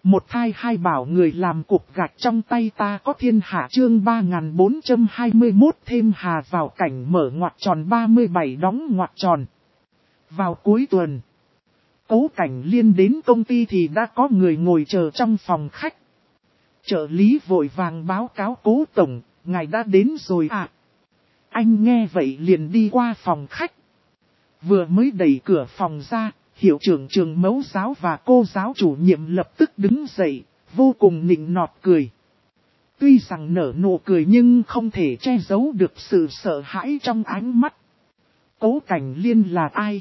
Một thai hai bảo người làm cục gạch trong tay ta có thiên hạ chương 3421 thêm hà vào cảnh mở ngoặc tròn 37 đóng ngoặc tròn. Vào cuối tuần, Cố Cảnh Liên đến công ty thì đã có người ngồi chờ trong phòng khách. Trợ lý vội vàng báo cáo Cố tổng, ngài đã đến rồi à? Anh nghe vậy liền đi qua phòng khách. Vừa mới đẩy cửa phòng ra, hiệu trưởng trường mẫu giáo và cô giáo chủ nhiệm lập tức đứng dậy, vô cùng nịnh nọt cười. Tuy rằng nở nụ cười nhưng không thể che giấu được sự sợ hãi trong ánh mắt. Cố Cảnh Liên là ai?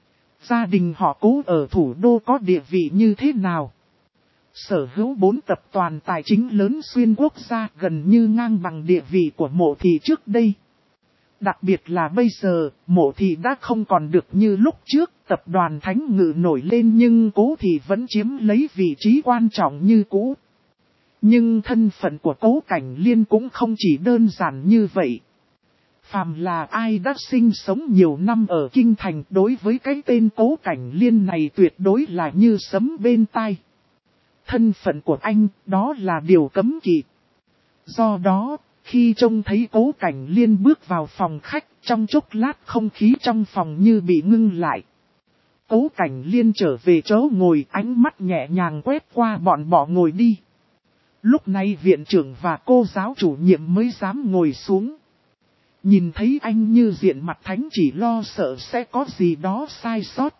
Gia đình họ Cố ở thủ đô có địa vị như thế nào? Sở hữu 4 tập đoàn tài chính lớn xuyên quốc gia gần như ngang bằng địa vị của Mộ Thị trước đây. Đặc biệt là bây giờ, Mộ Thị đã không còn được như lúc trước, tập đoàn Thánh Ngự nổi lên nhưng Cố Thị vẫn chiếm lấy vị trí quan trọng như cũ. Nhưng thân phận của Cố Cảnh Liên cũng không chỉ đơn giản như vậy. Phàm là ai đã sinh sống nhiều năm ở Kinh Thành đối với cái tên Cố Cảnh Liên này tuyệt đối là như sấm bên tai. Thân phận của anh đó là điều cấm kỵ. Do đó, khi trông thấy Cố Cảnh Liên bước vào phòng khách, trong chốc lát không khí trong phòng như bị ngưng lại. Cố Cảnh Liên trở về chỗ ngồi, ánh mắt nhẹ nhàng quét qua bọn bỏ ngồi đi. Lúc này viện trưởng và cô giáo chủ nhiệm mới dám ngồi xuống. Nhìn thấy anh như diện mặt thánh chỉ lo sợ sẽ có gì đó sai sót.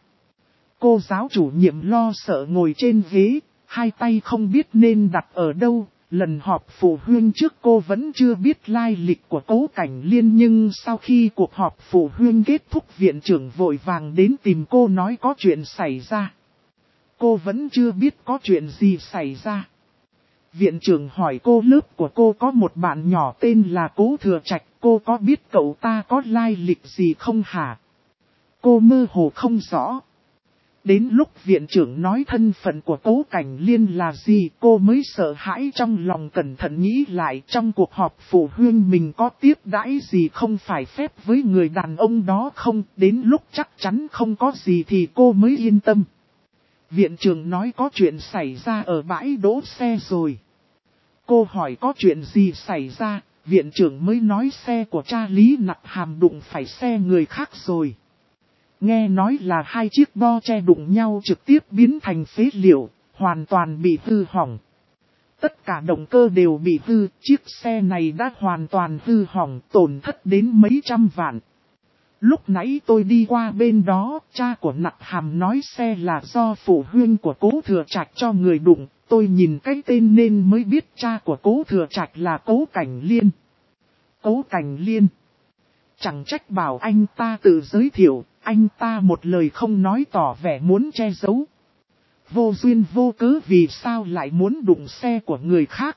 Cô giáo chủ nhiệm lo sợ ngồi trên ghế, hai tay không biết nên đặt ở đâu. Lần họp phụ huynh trước cô vẫn chưa biết lai lịch của Cố Cảnh Liên, nhưng sau khi cuộc họp phụ huynh kết thúc viện trưởng vội vàng đến tìm cô nói có chuyện xảy ra. Cô vẫn chưa biết có chuyện gì xảy ra. Viện trưởng hỏi cô lớp của cô có một bạn nhỏ tên là Cố Thừa Trạch, cô có biết cậu ta có lai lịch gì không hả? Cô mơ hồ không rõ. Đến lúc viện trưởng nói thân phận của Cố Cảnh Liên là gì, cô mới sợ hãi trong lòng, cẩn thận nghĩ lại trong cuộc họp phụ huynh mình có tiếp đãi gì không phải phép với người đàn ông đó không. Đến lúc chắc chắn không có gì thì cô mới yên tâm. Viện trưởng nói có chuyện xảy ra ở bãi đỗ xe rồi. Cô hỏi có chuyện gì xảy ra, viện trưởng mới nói xe của cha Lý Nặc Hàm đụng phải xe người khác rồi. Nghe nói là 2 chiếc bo che đụng nhau trực tiếp biến thành phế liệu, hoàn toàn bị hư hỏng. Tất cả động cơ đều bị hư, chiếc xe này đã hoàn toàn hư hỏng, tổn thất đến mấy trăm vạn. Lúc nãy tôi đi qua bên đó, cha của Nặc Hàm nói xe là do phụ huynh của Cố Thừa Trạch cho người đụng. Tôi nhìn cái tên nên mới biết cha của Cố Thừa Trạch là Cố Cảnh Liên. Cố Cảnh Liên. Chẳng trách bảo anh ta tự giới thiệu, anh ta một lời không nói tỏ vẻ muốn che giấu. Vô duyên vô cớ vì sao lại muốn đụng xe của người khác.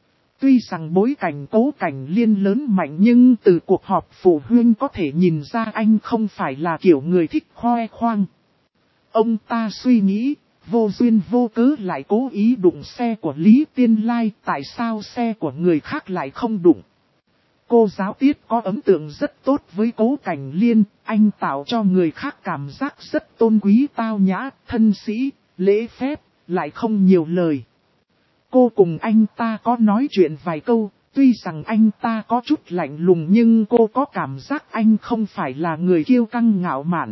Tuy rằng bối cảnh Cố Cảnh Liên lớn mạnh nhưng từ cuộc họp phụ huynh có thể nhìn ra anh không phải là kiểu người thích khoe khoang. Ông ta suy nghĩ, vô duyên vô cớ lại cố ý đụng xe của Lý Tiên Lai, tại sao xe của người khác lại không đụng. Cô giáo Tiết có ấn tượng rất tốt với Cố Cảnh Liên, anh tạo cho người khác cảm giác rất tôn quý tao nhã, thân sĩ, lễ phép, lại không nhiều lời. Cô cùng anh ta có nói chuyện vài câu, tuy rằng anh ta có chút lạnh lùng nhưng cô có cảm giác anh không phải là người kiêu căng ngạo mạn.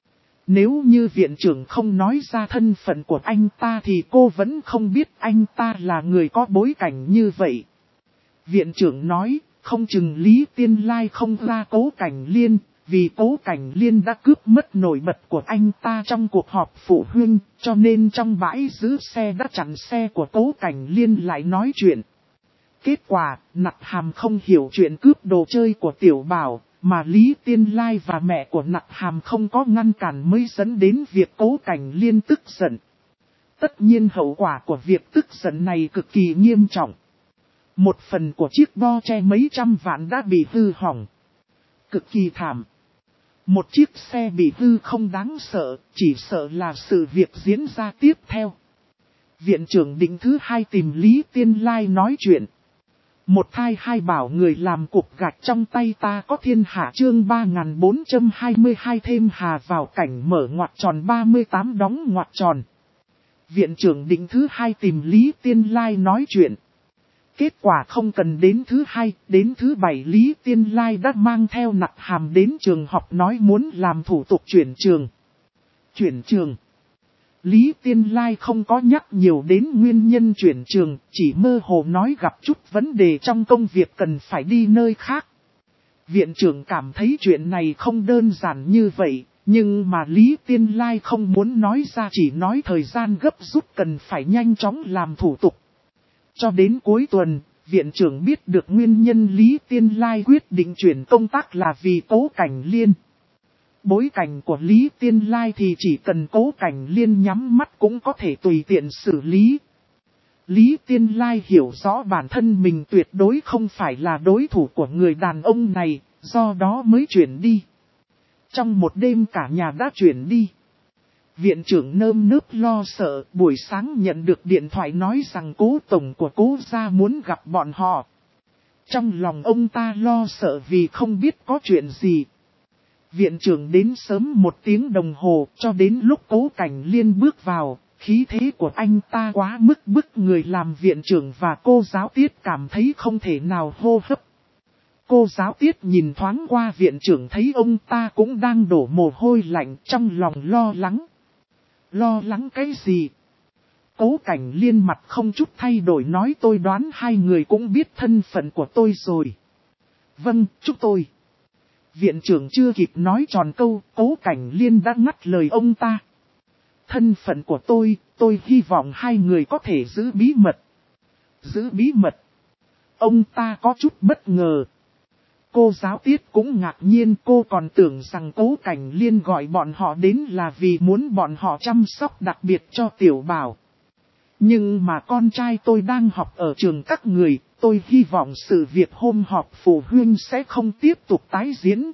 Nếu như viện trưởng không nói ra thân phận của anh ta thì cô vẫn không biết anh ta là người có bối cảnh như vậy. Viện trưởng nói, không chừng Lý Tiên Lai không ra Cố Cảnh Liên, vì Cố Cảnh Liên đã cướp mất nổi bật của anh ta trong cuộc họp phụ huynh, cho nên trong bãi giữ xe đã chặn xe của Cố Cảnh Liên lại nói chuyện. Kết quả, Nặc Hàm không hiểu chuyện cướp đồ chơi của Tiểu Bảo, mà Lý Tiên Lai và mẹ của Nặc Hàm không có ngăn cản mới dẫn đến việc Cố Cảnh Liên tức giận. Tất nhiên hậu quả của việc tức giận này cực kỳ nghiêm trọng. Một phần của chiếc bo che mấy trăm vạn đã bị hư hỏng. Cực kỳ thảm. Một chiếc xe bị hư không đáng sợ, chỉ sợ là sự việc diễn ra tiếp theo. Viện trưởng định thứ 2 tìm Lý Tiên Lai nói chuyện. Một thai hai bảo người làm cục gạch trong tay ta có thiên hạ chương 3422 thêm hà vào cảnh mở ngoặc tròn 38 đóng ngoặc tròn. Viện trưởng định thứ hai tìm Lý Tiên Lai nói chuyện. Kết quả không cần đến thứ hai, đến thứ bảy Lý Tiên Lai đã mang theo Nặc Hàm đến trường học nói muốn làm thủ tục chuyển trường. Chuyển trường. Lý Tiên Lai không có nhắc nhiều đến nguyên nhân chuyển trường, chỉ mơ hồ nói gặp chút vấn đề trong công việc cần phải đi nơi khác. Viện trưởng cảm thấy chuyện này không đơn giản như vậy, nhưng mà Lý Tiên Lai không muốn nói ra, chỉ nói thời gian gấp rút cần phải nhanh chóng làm thủ tục. Cho đến cuối tuần, viện trưởng biết được nguyên nhân Lý Tiên Lai quyết định chuyển công tác là vì Cố Cảnh Liên. Bối cảnh của Lý Tiên Lai thì chỉ cần Cố Cảnh Liên nhắm mắt cũng có thể tùy tiện xử lý. Lý Tiên Lai hiểu rõ bản thân mình tuyệt đối không phải là đối thủ của người đàn ông này, do đó mới chuyển đi. Trong một đêm cả nhà đã chuyển đi. Viện trưởng nơm nớp lo sợ, buổi sáng nhận được điện thoại nói rằng Cố tổng của Cố gia muốn gặp bọn họ. Trong lòng ông ta lo sợ vì không biết có chuyện gì. Viện trưởng đến sớm 1 tiếng đồng hồ, cho đến lúc Cố Cảnh Liên bước vào, khí thế của anh ta quá mức bức người làm viện trưởng và cô giáo Tiết cảm thấy không thể nào hô hấp. Cô giáo Tiết nhìn thoáng qua viện trưởng thấy ông ta cũng đang đổ mồ hôi lạnh, trong lòng lo lắng. Lo lắng cái gì? Cố Cảnh Liên mặt không chút thay đổi nói tôi đoán hai người cũng biết thân phận của tôi rồi. Vâng, chúc tôi. Viện trưởng chưa kịp nói tròn câu, Cố Cảnh Liên đã ngắt lời ông ta. Thân phận của tôi hy vọng hai người có thể giữ bí mật. Giữ bí mật. Ông ta có chút bất ngờ. Cô giáo Tiết cũng ngạc nhiên, cô còn tưởng rằng Cố Cảnh Liên gọi bọn họ đến là vì muốn bọn họ chăm sóc đặc biệt cho Tiểu Bảo. Nhưng mà con trai tôi đang học ở trường các người, tôi hy vọng sự việc hôm họp phụ huynh sẽ không tiếp tục tái diễn.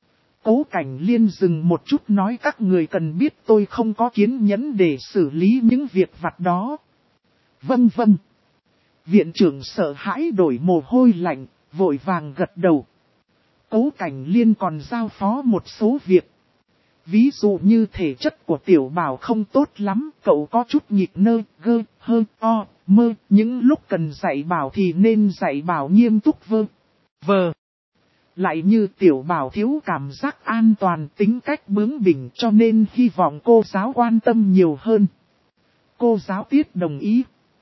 Cố Cảnh Liên dừng một chút nói các người cần biết tôi không có kiên nhẫn để xử lý những việc vặt đó. Vâng vâng. Viện trưởng sợ hãi đổi mồ hôi lạnh, vội vàng gật đầu. Cố Cảnh Liên còn giao phó một số việc. Ví dụ như thể chất của Tiểu Bảo không tốt lắm, cậu có chút nhịp nơ, gơ, hơ, o, mơ, những lúc cần dạy bảo thì nên dạy bảo nghiêm túc vờ. Lại như Tiểu Bảo thiếu cảm giác an toàn, tính cách bướng bỉnh, cho nên hy vọng cô giáo quan tâm nhiều hơn. Cô giáo Tiết đồng ý.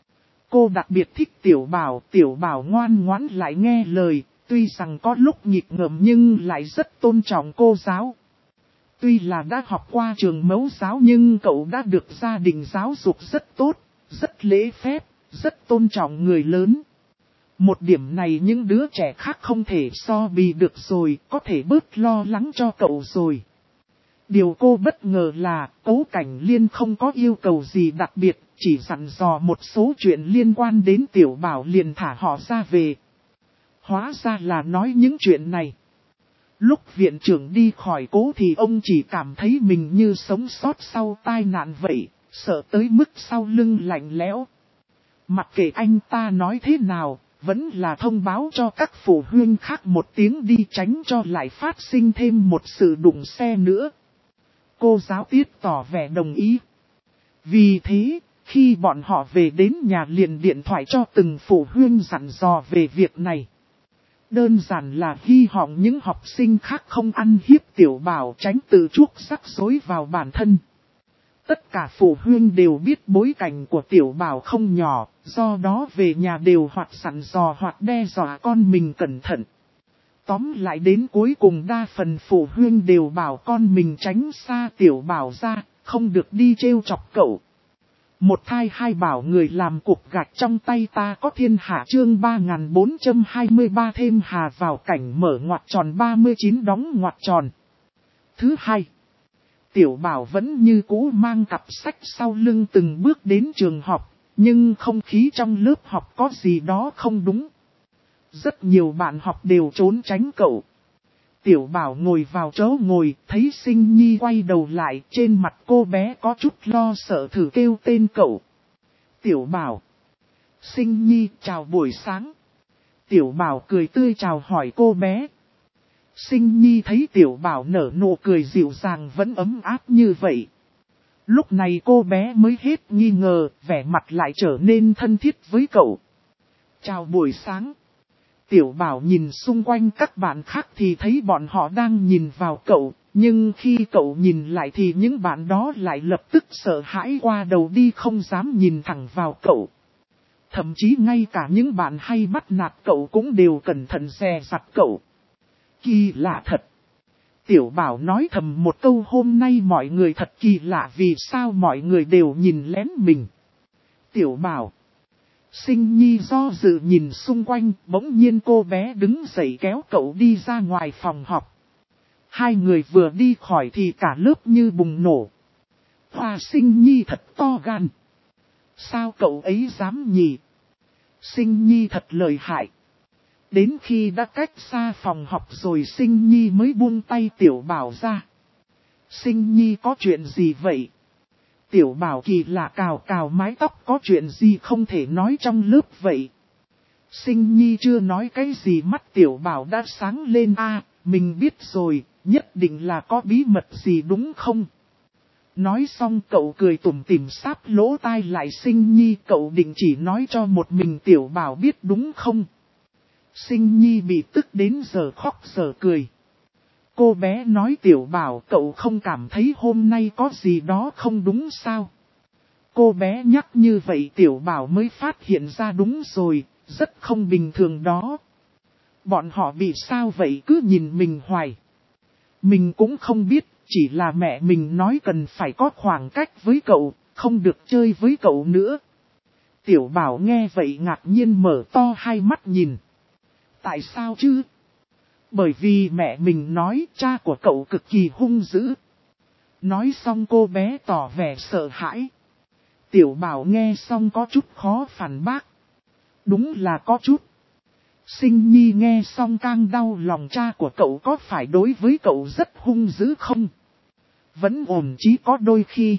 Cô đặc biệt thích Tiểu Bảo ngoan ngoãn lại nghe lời, tuy rằng có lúc nhịp ngợm nhưng lại rất tôn trọng cô giáo. Tuy là đã học qua trường mẫu giáo nhưng cậu đã được gia đình giáo dục rất tốt, rất lễ phép, rất tôn trọng người lớn. Một điểm này những đứa trẻ khác không thể so bì được rồi, có thể bớt lo lắng cho cậu rồi. Điều cô bất ngờ là Cố Cảnh Liên không có yêu cầu gì đặc biệt, chỉ dặn dò một số chuyện liên quan đến Tiểu Bảo liền thả họ ra về. Hóa ra là nói những chuyện này. Lúc viện trưởng đi khỏi Cố thì ông chỉ cảm thấy mình như sống sót sau tai nạn vậy, sợ tới mức sau lưng lạnh lẽo. Mặc kệ anh ta nói thế nào, vẫn là thông báo cho các phụ huynh khác một tiếng đi tránh cho lại phát sinh thêm một sự đụng xe nữa. Cô giáo Tiết tỏ vẻ đồng ý. Vì thế, khi bọn họ về đến nhà liền điện thoại cho từng phụ huynh dặn dò về việc này. Đơn giản là hy vọng những học sinh khác không ăn hiếp Tiểu Bảo tránh tự chuốc rắc rối vào bản thân. Tất cả phụ huynh đều biết bối cảnh của Tiểu Bảo không nhỏ, do đó về nhà đều hoặc sẵn dò hoặc đe dọa con mình cẩn thận. Tóm lại đến cuối cùng đa phần phụ huynh đều bảo con mình tránh xa Tiểu Bảo ra, không được đi trêu chọc cậu. Một thai hai bảo người làm cục gạch trong tay ta có thiên hạ chương 3423 thêm hà vào cảnh mở ngoặc tròn 39 đóng ngoặc tròn. Thứ hai, Tiểu Bảo vẫn như cũ mang cặp sách sau lưng từng bước đến trường học, nhưng không khí trong lớp học có gì đó không đúng. Rất nhiều bạn học đều trốn tránh cậu. Tiểu Bảo ngồi vào chỗ ngồi, thấy Sinh Nhi quay đầu lại, trên mặt cô bé có chút lo sợ thử kêu tên cậu. Tiểu Bảo. Sinh Nhi chào buổi sáng. Tiểu Bảo cười tươi chào hỏi cô bé. Sinh Nhi thấy Tiểu Bảo nở nụ cười dịu dàng vẫn ấm áp như vậy. Lúc này cô bé mới hết nghi ngờ, vẻ mặt lại trở nên thân thiết với cậu. Chào buổi sáng. Tiểu Bảo nhìn xung quanh các bạn khác thì thấy bọn họ đang nhìn vào cậu, nhưng khi cậu nhìn lại thì những bạn đó lại lập tức sợ hãi qua đầu đi không dám nhìn thẳng vào cậu. Thậm chí ngay cả những bạn hay bắt nạt cậu cũng đều cẩn thận dè dặt cậu. Kỳ lạ thật. Tiểu Bảo nói thầm một câu, hôm nay mọi người thật kỳ lạ, vì sao mọi người đều nhìn lén mình. Tiểu Bảo. Sinh Nhi do dự nhìn xung quanh, bỗng nhiên cô bé đứng dậy kéo cậu đi ra ngoài phòng học. Hai người vừa đi khỏi thì cả lớp như bùng nổ. Hoa Sinh Nhi thật to gan. Sao cậu ấy dám nhỉ? Sinh Nhi thật lợi hại. Đến khi đã cách xa phòng học rồi Sinh Nhi mới buông tay Tiểu Bảo ra. Sinh Nhi có chuyện gì vậy? Tiểu Bảo kỳ lạ cào cào mái tóc, có chuyện gì không thể nói trong lớp vậy? Sinh Nhi chưa nói cái gì mắt Tiểu Bảo đã sáng lên. Mình biết rồi, nhất định là có bí mật gì đúng không? Nói xong cậu cười tủm tỉm sáp lỗ tai lại Sinh Nhi, cậu định chỉ nói cho một mình Tiểu Bảo biết đúng không? Sinh Nhi bị tức đến giờ khóc giờ cười. Cô bé nói Tiểu Bảo, cậu không cảm thấy hôm nay có gì đó không đúng sao? Cô bé nhắc như vậy Tiểu Bảo mới phát hiện ra đúng rồi, rất không bình thường đó. Bọn họ bị sao vậy, cứ nhìn mình hoài. Mình cũng không biết, chỉ là mẹ mình nói cần phải có khoảng cách với cậu, không được chơi với cậu nữa. Tiểu Bảo nghe vậy ngạc nhiên mở to hai mắt nhìn. Tại sao chứ? Bởi vì mẹ mình nói cha của cậu cực kỳ hung dữ. Nói xong cô bé tỏ vẻ sợ hãi. Tiểu Bảo nghe xong có chút khó phản bác. Đúng là có chút. Sinh Nhi nghe xong càng đau lòng, cha của cậu có phải đối với cậu rất hung dữ không? Vẫn ổn, chí có đôi khi.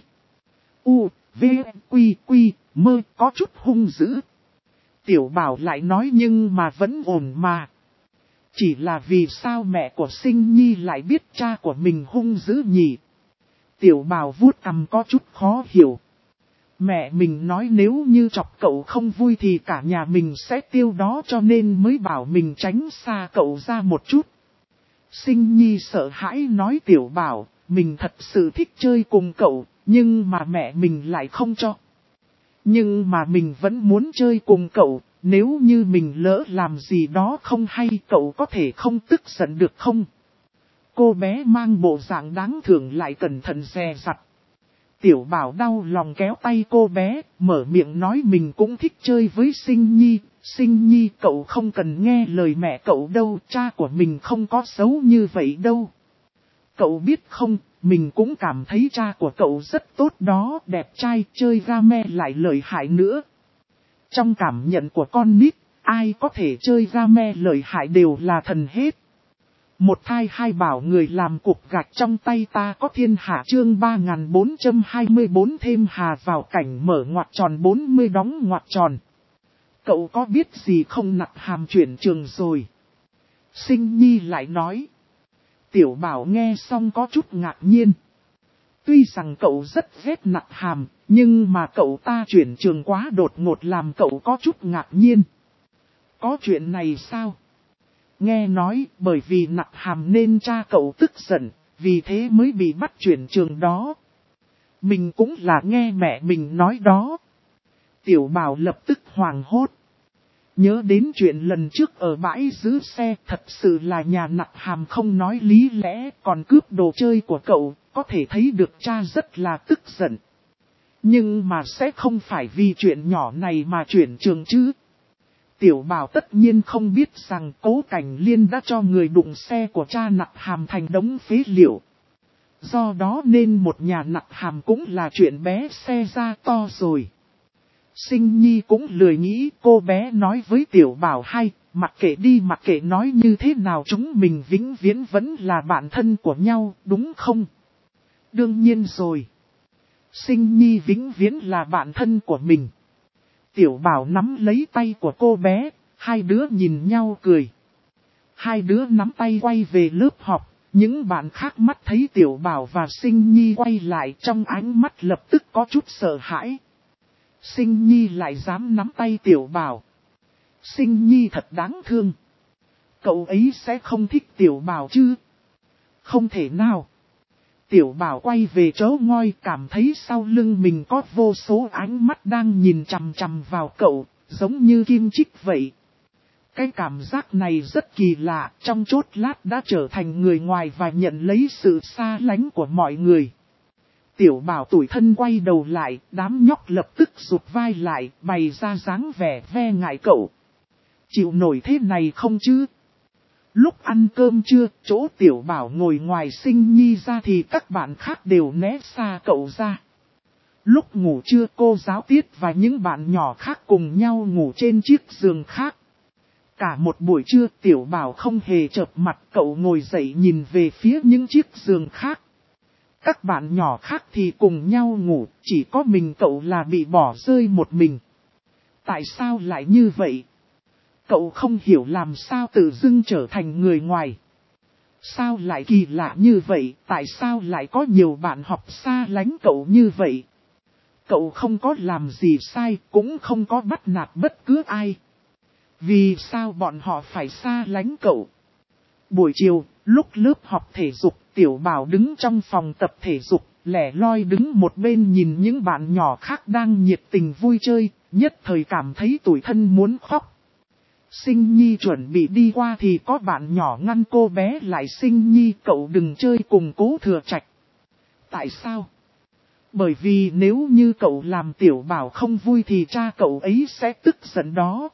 V, Quy, Mơ có chút hung dữ. Tiểu Bảo lại nói nhưng mà vẫn ổn mà. Chỉ là vì sao mẹ của Sinh Nhi lại biết cha của mình hung dữ nhỉ? Tiểu Bảo vuốt cằm có chút khó hiểu. Mẹ mình nói nếu như chọc cậu không vui thì cả nhà mình sẽ tiêu đó, cho nên mới bảo mình tránh xa cậu ra một chút. Sinh Nhi sợ hãi nói Tiểu Bảo, mình thật sự thích chơi cùng cậu, nhưng mà mẹ mình lại không cho. Nhưng mà mình vẫn muốn chơi cùng cậu, nếu như mình lỡ làm gì đó không hay cậu có thể không tức giận được không? Cô bé mang bộ dạng đáng thương lại cẩn thận dè dặt. Tiểu Bảo đau lòng kéo tay cô bé, mở miệng nói mình cũng thích chơi với Sinh Nhi. Sinh Nhi, cậu không cần nghe lời mẹ cậu đâu, cha của mình không có xấu như vậy đâu. Cậu biết không, mình cũng cảm thấy cha của cậu rất tốt đó, đẹp trai, chơi game lại lợi hại nữa. Trong cảm nhận của con nít, ai có thể chơi game lợi hại đều là thần hết. Một thai hai bảo người làm cục gạch trong tay ta có thiên hạ, chương 3424 thêm hà vào cảnh mở ngoặc tròn 40 đóng ngoặc tròn. Cậu có biết gì không, Nặc Hàm chuyển trường rồi. Sinh Nhi lại nói. Tiểu Bảo nghe xong có chút ngạc nhiên. Tuy rằng cậu rất ghét Nặc Hàm, nhưng mà cậu ta chuyển trường quá đột ngột làm cậu có chút ngạc nhiên. Có chuyện này sao? Nghe nói bởi vì Nặc Hàm nên cha cậu tức giận, vì thế mới bị bắt chuyển trường đó. Mình cũng là nghe mẹ mình nói đó. Tiểu Bảo lập tức hoảng hốt. Nhớ đến chuyện lần trước ở bãi giữ xe, thật sự là nhà Nặc Hàm không nói lý lẽ, còn cướp đồ chơi của cậu, có thể thấy được cha rất là tức giận. Nhưng mà sẽ không phải vì chuyện nhỏ này mà chuyển trường chứ. Tiểu Bảo tất nhiên không biết rằng Cố Cảnh Liên đã cho người đụng xe của cha Nặc Hàm thành đống phế liệu. Do đó nên một nhà Nặc Hàm cũng là chuyện bé xe ra to rồi. Sinh Nhi cũng lười nghĩ, cô bé nói với Tiểu Bảo hay, mặc kệ đi, mặc kệ nói như thế nào chúng mình vĩnh viễn vẫn là bạn thân của nhau, đúng không? Đương nhiên rồi. Sinh Nhi vĩnh viễn là bạn thân của mình. Tiểu Bảo nắm lấy tay của cô bé, hai đứa nhìn nhau cười. Hai đứa nắm tay quay về lớp học, Những bạn khác mắt thấy Tiểu Bảo và Sinh Nhi quay lại, trong ánh mắt lập tức có chút sợ hãi. Sinh Nhi lại dám nắm tay Tiểu Bảo. Sinh Nhi thật đáng thương. Cậu ấy sẽ không thích Tiểu Bảo chứ? Không thể nào. Tiểu Bảo quay về chỗ ngoi, cảm thấy sau lưng mình có vô số ánh mắt đang nhìn chằm chằm vào cậu, giống như kim chích vậy. Cái cảm giác này rất kỳ lạ, trong chốc lát đã trở thành người ngoài và nhận lấy sự xa lánh của mọi người. Tiểu Bảo tủi thân quay đầu lại, đám nhóc lập tức rụt vai lại, bày ra dáng vẻ ve ngại cậu. Chịu nổi thế này không chứ? Lúc ăn cơm trưa, chỗ Tiểu Bảo ngồi ngoài Sinh Nhi ra thì các bạn khác đều né xa cậu ra. Lúc ngủ trưa, cô giáo Tiết và những bạn nhỏ khác cùng nhau ngủ trên chiếc giường khác. Cả một buổi trưa Tiểu Bảo không hề chợp mặt, cậu ngồi dậy nhìn về phía những chiếc giường khác. Các bạn nhỏ khác thì cùng nhau ngủ, chỉ có mình cậu là bị bỏ rơi một mình. Tại sao lại như vậy? Cậu không hiểu làm sao tự dưng trở thành người ngoài. Sao lại kỳ lạ như vậy, tại sao lại có nhiều bạn học xa lánh cậu như vậy? Cậu không có làm gì sai, cũng không có bắt nạt bất cứ ai. Vì sao bọn họ phải xa lánh cậu? Buổi chiều, lúc lớp học thể dục, Tiểu Bảo đứng trong phòng tập thể dục, lẻ loi đứng một bên nhìn những bạn nhỏ khác đang nhiệt tình vui chơi, nhất thời cảm thấy tủi thân muốn khóc. Sinh Nhi chuẩn bị đi qua thì có bạn nhỏ ngăn cô bé lại. Sinh Nhi, cậu đừng chơi cùng Cố Thừa Trạch. Tại sao? Bởi vì nếu như cậu làm Tiểu Bảo không vui thì cha cậu ấy sẽ tức giận đó.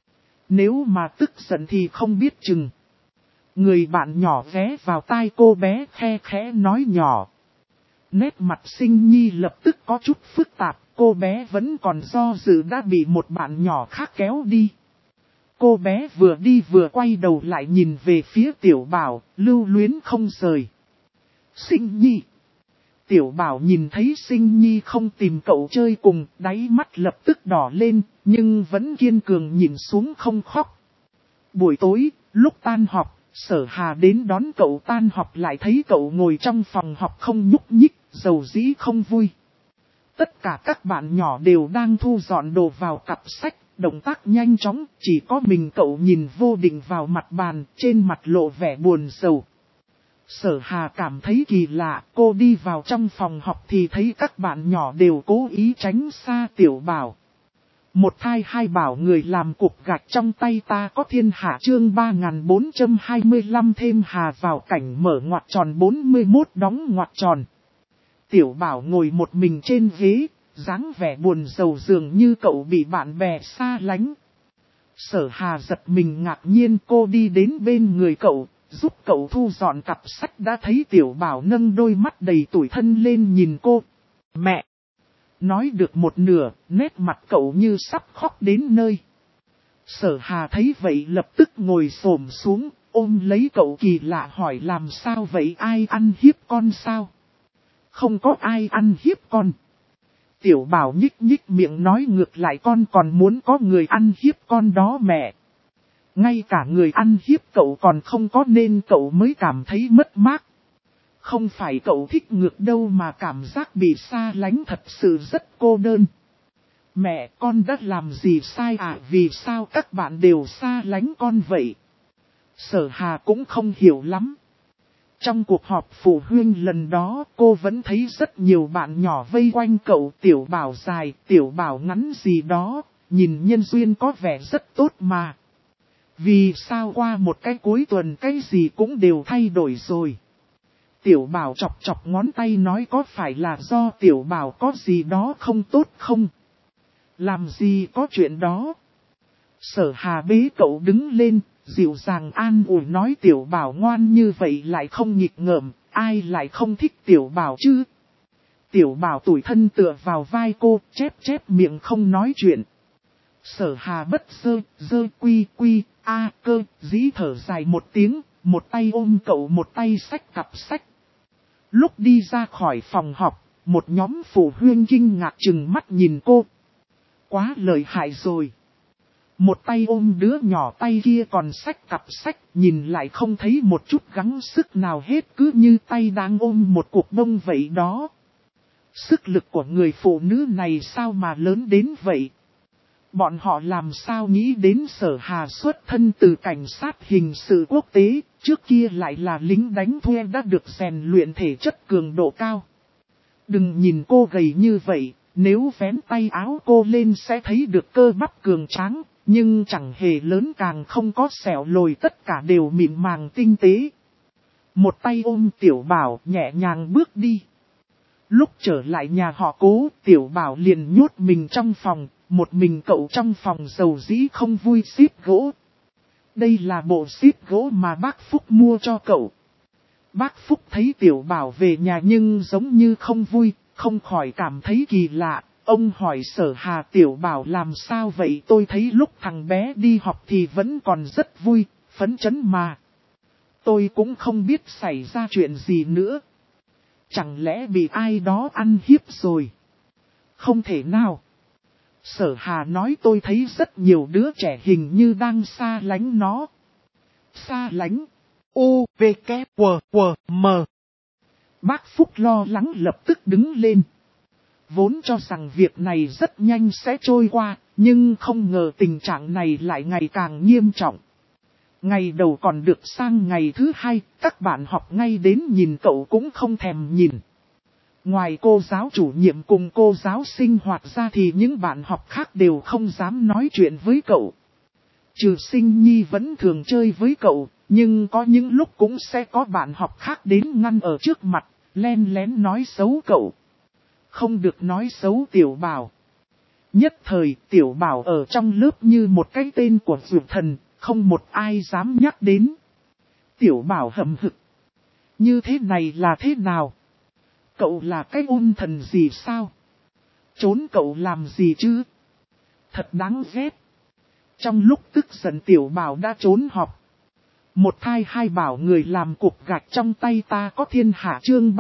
Nếu mà tức giận thì không biết chừng. Người bạn nhỏ ghé vào tai cô bé khe khẽ nói nhỏ. Nét mặt Sinh Nhi lập tức có chút phức tạp, cô bé vẫn còn do dự đã bị một bạn nhỏ khác kéo đi. Cô bé vừa đi vừa quay đầu lại nhìn về phía Tiểu Bảo, lưu luyến không rời. Sinh Nhi. Tiểu Bảo nhìn thấy Sinh Nhi không tìm cậu chơi cùng, đáy mắt lập tức đỏ lên, nhưng vẫn kiên cường nhìn xuống không khóc. Buổi tối, lúc tan học, Sở Hà đến đón cậu tan học lại thấy cậu ngồi trong phòng học không nhúc nhích, dầu dĩ không vui. Tất cả các bạn nhỏ đều đang thu dọn đồ vào cặp sách, động tác nhanh chóng, chỉ có mình cậu nhìn vô định vào mặt bàn, trên mặt lộ vẻ buồn sầu. Sở Hà cảm thấy kỳ lạ, cô đi vào trong phòng học thì thấy các bạn nhỏ đều cố ý tránh xa Tiểu Bảo. Một thai hai bảo người làm cục gạch trong tay ta có thiên hạ chương 3425 thêm hà vào cảnh mở ngoặc tròn 41 đóng ngoặc tròn. Tiểu Bảo ngồi một mình trên ghế, dáng vẻ buồn rầu dường như cậu bị bạn bè xa lánh. Sở Hà giật mình ngạc nhiên, cô đi đến bên người cậu, giúp cậu thu dọn cặp sách đã thấy Tiểu Bảo nâng đôi mắt đầy tủi thân lên nhìn cô. Mẹ! Nói được một nửa, nét mặt cậu như sắp khóc đến nơi. Sở Hà thấy vậy lập tức ngồi xổm xuống, ôm lấy cậu kỳ lạ hỏi làm sao vậy, ai ăn hiếp con sao? Không có ai ăn hiếp con. Tiểu Bảo nhích nhích miệng nói ngược lại con còn muốn có người ăn hiếp con đó mẹ. Ngay cả người ăn hiếp cậu còn không có nên cậu mới cảm thấy mất mát. Không phải cậu thích ngược đâu mà cảm giác bị xa lánh thật sự rất cô đơn. Mẹ con đã làm gì sai à, vì sao các bạn đều xa lánh con vậy? Sở Hà cũng không hiểu lắm. Trong cuộc họp phụ huynh lần đó cô vẫn thấy rất nhiều bạn nhỏ vây quanh cậu, Tiểu Bảo dài, Tiểu Bảo ngắn gì đó, nhìn nhân duyên có vẻ rất tốt mà. Vì sao qua một cái cuối tuần cái gì cũng đều thay đổi rồi? Tiểu Bảo chọc chọc ngón tay nói có phải là do Tiểu Bảo có gì đó không tốt không? Làm gì có chuyện đó? Sở Hà bế cậu đứng lên, dịu dàng an ủi nói Tiểu Bảo ngoan như vậy lại không nghịch ngợm, ai lại không thích Tiểu Bảo chứ? Tiểu Bảo tủi thân tựa vào vai cô, chép miệng không nói chuyện. Sở Hà bất dơ quy, cơ, dĩ thở dài một tiếng, một tay ôm cậu một tay xách cặp sách. Lúc đi ra khỏi phòng họp, một nhóm phụ huynh kinh ngạc trừng mắt nhìn cô. Quá lợi hại rồi. Một tay ôm đứa nhỏ, tay kia còn xách cặp sách, nhìn lại không thấy một chút gắng sức nào hết, cứ như tay đang ôm một cục bông vậy đó. Sức lực của người phụ nữ này sao mà lớn đến vậy? Bọn họ làm sao nghĩ đến Sở Hà xuất thân từ cảnh sát hình sự quốc tế, trước kia lại là lính đánh thuê đã được rèn luyện thể chất cường độ cao. Đừng nhìn cô gầy như vậy, nếu vén tay áo cô lên sẽ thấy được cơ bắp cường tráng, nhưng chẳng hề lớn càng không có sẹo lồi, tất cả đều mịn màng tinh tế. Một tay ôm Tiểu Bảo nhẹ nhàng bước đi. Lúc trở lại nhà họ Cố, Tiểu Bảo liền nhốt mình trong phòng, một mình cậu trong phòng dầu dĩ không vui xíp gỗ. Đây là bộ xíp gỗ mà bác Phúc mua cho cậu. Bác Phúc thấy Tiểu Bảo về nhà nhưng giống như không vui, không khỏi cảm thấy kỳ lạ. Ông hỏi Sở Hà Tiểu Bảo làm sao vậy? Tôi thấy lúc thằng bé đi học thì vẫn còn rất vui, phấn chấn mà. Tôi cũng không biết xảy ra chuyện gì nữa. Chẳng lẽ bị ai đó ăn hiếp rồi? Không thể nào. Sở Hà nói tôi thấy rất nhiều đứa trẻ hình như đang xa lánh nó. Xa lánh. U, V, K, W, W, M. Bác Phúc lo lắng lập tức đứng lên. Vốn cho rằng việc này rất nhanh sẽ trôi qua, nhưng không ngờ tình trạng này lại ngày càng nghiêm trọng. Ngày đầu còn được, sang ngày thứ hai, các bạn học ngay đến nhìn cậu cũng không thèm nhìn. Ngoài cô giáo chủ nhiệm cùng cô giáo sinh hoạt ra thì những bạn học khác đều không dám nói chuyện với cậu. Trừ Sinh Nhi vẫn thường chơi với cậu, nhưng có những lúc cũng sẽ có bạn học khác đến ngăn ở trước mặt, len lén nói xấu cậu. Không được nói xấu Tiểu Bảo. Nhất thời Tiểu Bảo ở trong lớp như một cái tên của dược thần, không một ai dám nhắc đến. Tiểu Bảo hậm hực. Như thế này là thế nào? Cậu là cái ôn thần gì sao? Trốn cậu làm gì chứ? Thật đáng ghét. Trong lúc tức giận Tiểu Bảo đã trốn học. Một thai hai bảo người làm cục gạch trong tay ta có thiên hạ, chương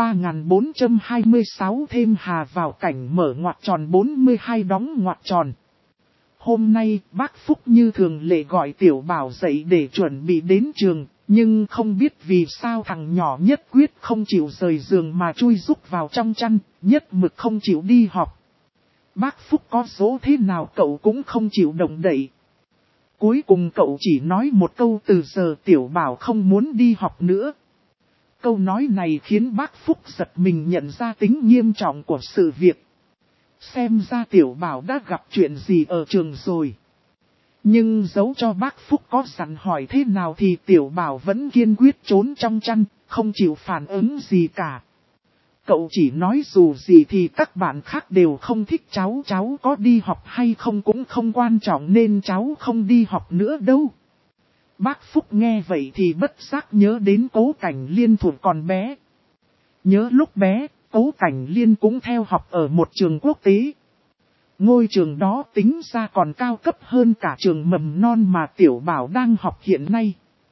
3426 thêm hà vào cảnh mở ngoặc tròn 42 đóng ngoặc tròn. Hôm nay bác Phúc như thường lệ gọi Tiểu Bảo dậy để chuẩn bị đến trường, nhưng không biết vì sao thằng nhỏ nhất quyết không chịu rời giường mà chui rúc vào trong chăn, nhất mực không chịu đi học. Bác Phúc có dỗ thế nào cậu cũng không chịu động đậy. Cuối cùng cậu chỉ nói một câu, từ giờ Tiểu Bảo không muốn đi học nữa. Câu nói này khiến bác Phúc giật mình, nhận ra tính nghiêm trọng của sự việc. Xem ra Tiểu Bảo đã gặp chuyện gì ở trường rồi. Nhưng giấu cho bác Phúc có dặn hỏi thế nào thì Tiểu Bảo vẫn kiên quyết trốn trong chăn, không chịu phản ứng gì cả. Cậu chỉ nói dù gì thì các bạn khác đều không thích cháu có đi học hay không cũng không quan trọng nên cháu không đi học nữa đâu. Bác Phúc nghe vậy thì bất giác nhớ đến Cố Cảnh Liên thuộc còn bé. Nhớ lúc bé, Cố Cảnh Liên cũng theo học ở một trường quốc tế. Ngôi trường đó tính ra còn cao cấp hơn cả trường mầm non mà Tiểu Bảo đang học hiện nay.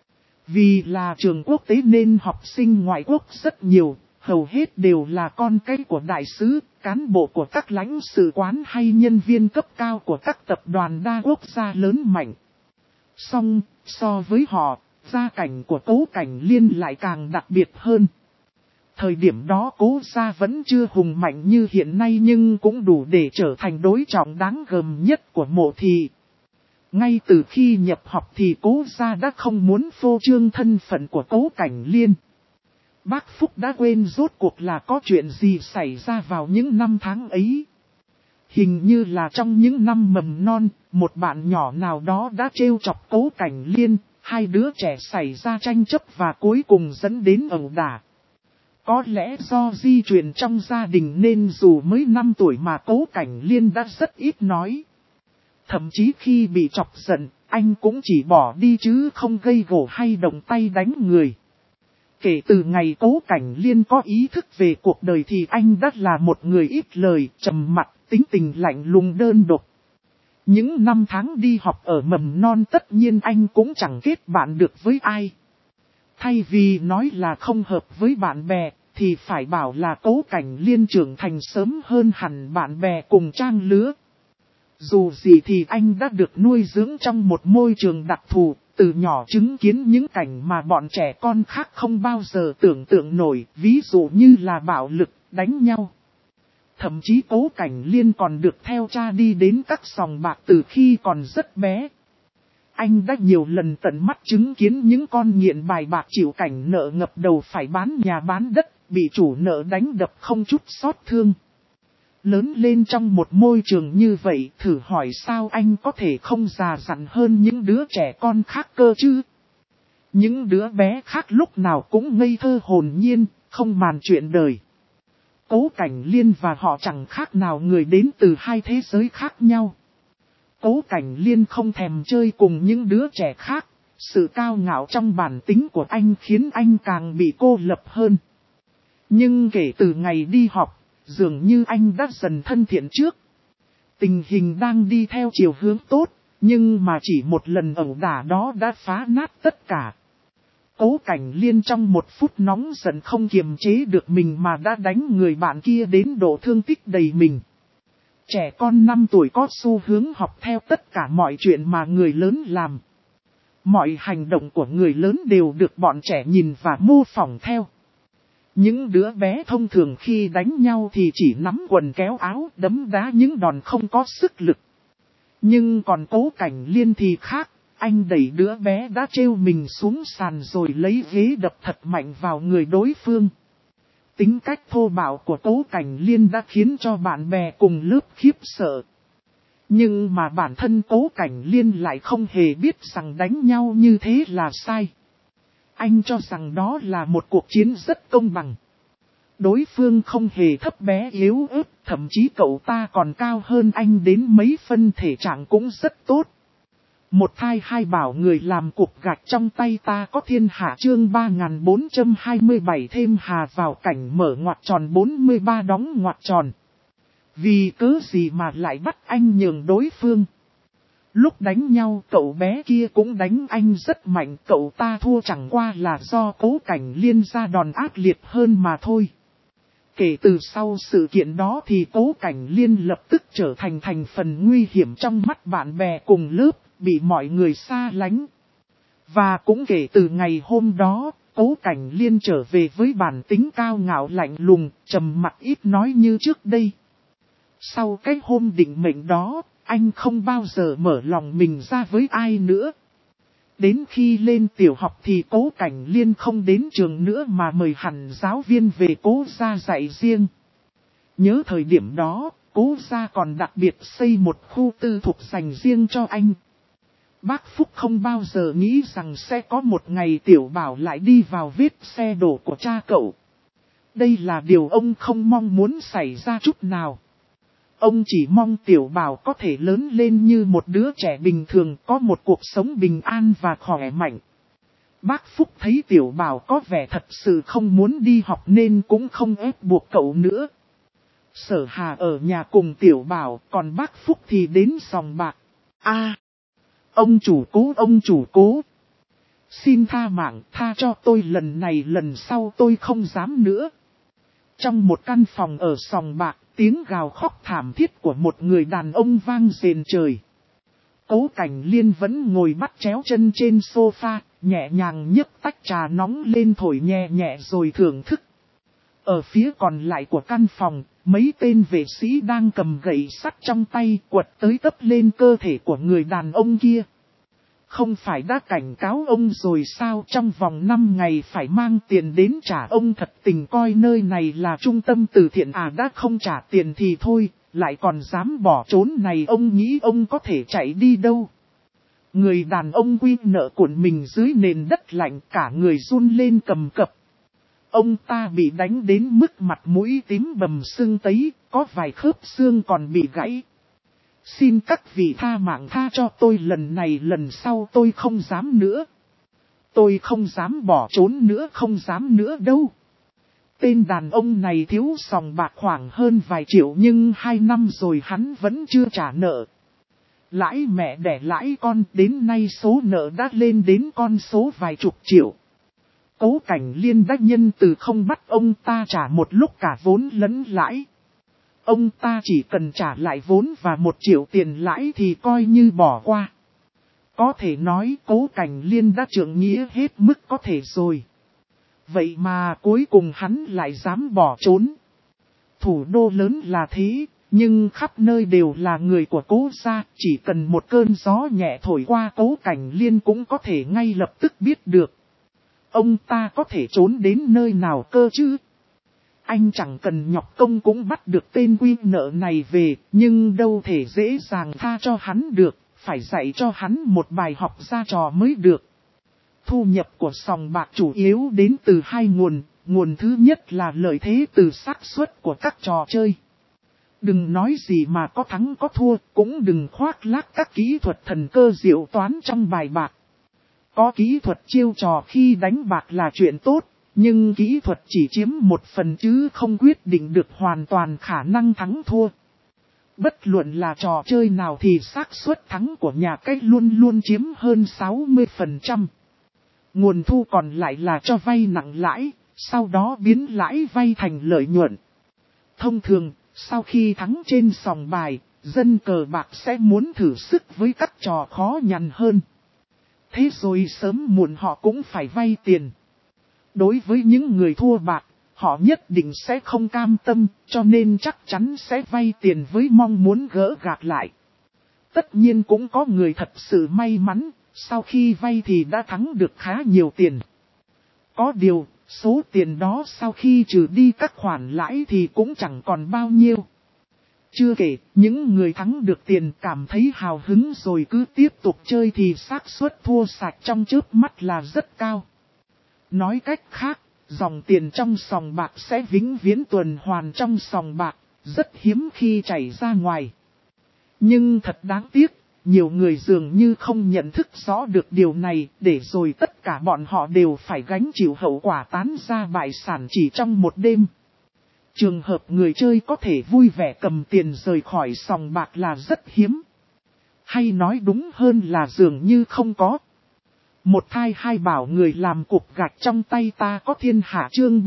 Vì là trường quốc tế nên học sinh ngoại quốc rất nhiều, hầu hết đều là con cái của đại sứ, cán bộ của các lãnh sự quán hay nhân viên cấp cao của các tập đoàn đa quốc gia lớn mạnh. Song, so với họ, gia cảnh của Cố Cảnh Liên lại càng đặc biệt hơn. Thời điểm đó Cố gia vẫn chưa hùng mạnh như hiện nay nhưng cũng đủ để trở thành đối trọng đáng gờm nhất của Mộ Thị. Ngay từ khi nhập học thì Cố gia đã không muốn phô trương thân phận của Cố Cảnh Liên. Bác Phúc đã quên rốt cuộc là có chuyện gì xảy ra vào những năm tháng ấy. Hình như là trong những năm mầm non, một bạn nhỏ nào đó đã trêu chọc Cố Cảnh Liên, hai đứa trẻ xảy ra tranh chấp và cuối cùng dẫn đến ẩu đả. Có lẽ do di truyền trong gia đình nên dù mới 5 tuổi mà Cố Cảnh Liên đã rất ít nói. Thậm chí khi bị chọc giận, anh cũng chỉ bỏ đi chứ không gây gổ hay động tay đánh người. Kể từ ngày Cố Cảnh Liên có ý thức về cuộc đời thì anh đã là một người ít lời, trầm mặc, tính tình lạnh lùng đơn độc. Những năm tháng đi học ở mầm non tất nhiên anh cũng chẳng kết bạn được với ai. Thay vì nói là không hợp với bạn bè, thì phải bảo là Cố Cảnh Liên trưởng thành sớm hơn hẳn bạn bè cùng trang lứa. Dù gì thì anh đã được nuôi dưỡng trong một môi trường đặc thù, từ nhỏ chứng kiến những cảnh mà bọn trẻ con khác không bao giờ tưởng tượng nổi, ví dụ như là bạo lực, đánh nhau. Thậm chí Cố Cảnh Liên còn được theo cha đi đến các sòng bạc từ khi còn rất bé. Anh đã nhiều lần tận mắt chứng kiến những con nghiện bài bạc chịu cảnh nợ ngập đầu phải bán nhà bán đất, bị chủ nợ đánh đập không chút xót thương. Lớn lên trong một môi trường như vậy, thử hỏi sao anh có thể không già dặn hơn những đứa trẻ con khác cơ chứ? Những đứa bé khác lúc nào cũng ngây thơ hồn nhiên, không màn chuyện đời. Cố Cảnh Liên và họ chẳng khác nào người đến từ hai thế giới khác nhau. Cố Cảnh Liên không thèm chơi cùng những đứa trẻ khác, sự cao ngạo trong bản tính của anh khiến anh càng bị cô lập hơn. Nhưng kể từ ngày đi học, dường như anh đã dần thân thiện trước. Tình hình đang đi theo chiều hướng tốt, nhưng mà chỉ một lần ẩu đả đó đã phá nát tất cả. Cố Cảnh Liên trong một phút nóng giận không kiềm chế được mình mà đã đánh người bạn kia đến độ thương tích đầy mình. Trẻ con 5 tuổi có xu hướng học theo tất cả mọi chuyện mà người lớn làm. Mọi hành động của người lớn đều được bọn trẻ nhìn và mô phỏng theo. Những đứa bé thông thường khi đánh nhau thì chỉ nắm quần kéo áo đấm đá những đòn không có sức lực. Nhưng còn Cố Cảnh Liên thì khác, anh đẩy đứa bé đã trêu mình xuống sàn rồi lấy ghế đập thật mạnh vào người đối phương. Tính cách thô bạo của Cố Cảnh Liên đã khiến cho bạn bè cùng lớp khiếp sợ. Nhưng mà bản thân Cố Cảnh Liên lại không hề biết rằng đánh nhau như thế là sai. Anh cho rằng đó là một cuộc chiến rất công bằng. Đối phương không hề thấp bé yếu ớt, thậm chí cậu ta còn cao hơn anh đến mấy phân, thể trạng cũng rất tốt. Một thai hai bảo người làm cục gạch trong tay ta có thiên hạ, chương 3427 thêm hà vào cảnh mở ngoặc tròn 43 đóng ngoặc tròn. Vì cớ gì mà lại bắt anh nhường đối phương? Lúc đánh nhau cậu bé kia cũng đánh anh rất mạnh, cậu ta thua chẳng qua là do Cố Cảnh Liên ra đòn ác liệt hơn mà thôi. Kể từ sau sự kiện đó thì Cố Cảnh Liên lập tức trở thành thành phần nguy hiểm trong mắt bạn bè cùng lớp, bị mọi người xa lánh. Và cũng kể từ ngày hôm đó, Cố Cảnh Liên trở về với bản tính cao ngạo lạnh lùng, trầm mặc ít nói như trước đây. Sau cái hôm định mệnh đó, anh không bao giờ mở lòng mình ra với ai nữa. Đến khi lên tiểu học thì Cố Cảnh Liên không đến trường nữa mà mời hẳn giáo viên về Cố gia dạy riêng. Nhớ thời điểm đó, Cố gia còn đặc biệt xây một khu tư thục dành riêng cho anh. Bác Phúc không bao giờ nghĩ rằng sẽ có một ngày Tiểu Bảo lại đi vào vết xe đổ của cha cậu. Đây là điều ông không mong muốn xảy ra chút nào. Ông chỉ mong Tiểu Bảo có thể lớn lên như một đứa trẻ bình thường, có một cuộc sống bình an và khỏe mạnh. Bác Phúc thấy Tiểu Bảo có vẻ thật sự không muốn đi học nên cũng không ép buộc cậu nữa. Sở Hà ở nhà cùng Tiểu Bảo, còn bác Phúc thì đến sòng bạc. Ông chủ cố. Xin tha mạng, tha cho tôi lần này, lần sau tôi không dám nữa. Trong một căn phòng ở sòng bạc, tiếng gào khóc thảm thiết của một người đàn ông vang rền trời. Cố Cảnh Liên vẫn ngồi bắt chéo chân trên sofa, nhẹ nhàng nhấc tách trà nóng lên thổi nhẹ nhẹ rồi thưởng thức. Ở phía còn lại của căn phòng, mấy tên vệ sĩ đang cầm gậy sắt trong tay quật tới tấp lên cơ thể của người đàn ông kia. Không phải đã cảnh cáo ông rồi sao, trong vòng 5 ngày phải mang tiền đến trả, ông thật tình coi nơi này là trung tâm từ thiện à? Đã không trả tiền thì thôi, lại còn dám bỏ trốn này, ông nghĩ ông có thể chạy đi đâu? Người đàn ông quy nợ cuộn mình dưới nền đất lạnh, cả người run lên cầm cập. Ông ta bị đánh đến mức mặt mũi tím bầm sưng tấy, có vài khớp xương còn bị gãy. Xin các vị tha mạng, tha cho tôi lần này, lần sau tôi không dám nữa. Tôi không dám bỏ trốn nữa, không dám nữa đâu. Tên đàn ông này thiếu sòng bạc khoảng hơn vài triệu nhưng 2 năm rồi hắn vẫn chưa trả nợ. Lãi mẹ đẻ lãi con, đến nay số nợ đã lên đến con số vài chục triệu. Cố Cảnh Liên đã nhân từ không bắt ông ta trả một lúc cả vốn lẫn lãi. Ông ta chỉ cần trả lại vốn và 1 triệu tiền lãi thì coi như bỏ qua. Có thể nói Cố Cảnh Liên đã trượng nghĩa hết mức có thể rồi. Vậy mà cuối cùng hắn lại dám bỏ trốn. Thủ đô lớn là thế, nhưng khắp nơi đều là người của Cố gia, chỉ cần một cơn gió nhẹ thổi qua Cố Cảnh Liên cũng có thể ngay lập tức biết được. Ông ta có thể trốn đến nơi nào cơ chứ? Anh chẳng cần nhọc công cũng bắt được tên quy nợ này về, nhưng đâu thể dễ dàng tha cho hắn được, phải dạy cho hắn một bài học ra trò mới được. Thu nhập của sòng bạc chủ yếu đến từ 2 nguồn, nguồn thứ nhất là lợi thế từ xác suất của các trò chơi. Đừng nói gì mà có thắng có thua, cũng đừng khoác lác các kỹ thuật thần cơ diệu toán trong bài bạc. Có kỹ thuật chiêu trò khi đánh bạc là chuyện tốt, nhưng kỹ thuật chỉ chiếm 1 phần chứ không quyết định được hoàn toàn khả năng thắng thua. Bất luận là trò chơi nào thì xác suất thắng của nhà cái luôn luôn chiếm hơn 60%. Nguồn thu còn lại là cho vay nặng lãi, sau đó biến lãi vay thành lợi nhuận. Thông thường, sau khi thắng trên sòng bài, dân cờ bạc sẽ muốn thử sức với các trò khó nhằn hơn. Thế rồi sớm muộn họ cũng phải vay tiền. Đối với những người thua bạc, họ nhất định sẽ không cam tâm, cho nên chắc chắn sẽ vay tiền với mong muốn gỡ gạc lại. Tất nhiên cũng có người thật sự may mắn, sau khi vay thì đã thắng được khá nhiều tiền. Có điều, số tiền đó sau khi trừ đi các khoản lãi thì cũng chẳng còn bao nhiêu. Chưa kể, những người thắng được tiền cảm thấy hào hứng rồi cứ tiếp tục chơi thì xác suất thua sạch trong chớp mắt là rất cao. Nói cách khác, dòng tiền trong sòng bạc sẽ vĩnh viễn tuần hoàn trong sòng bạc, rất hiếm khi chảy ra ngoài. Nhưng thật đáng tiếc, nhiều người dường như không nhận thức rõ được điều này, để rồi tất cả bọn họ đều phải gánh chịu hậu quả tán ra bại sản chỉ trong một đêm. Trường hợp người chơi có thể vui vẻ cầm tiền rời khỏi sòng bạc là rất hiếm. Hay nói đúng hơn là dường như không có. Một thai hai bảo người làm cục gạch trong tay ta có thiên hạ chương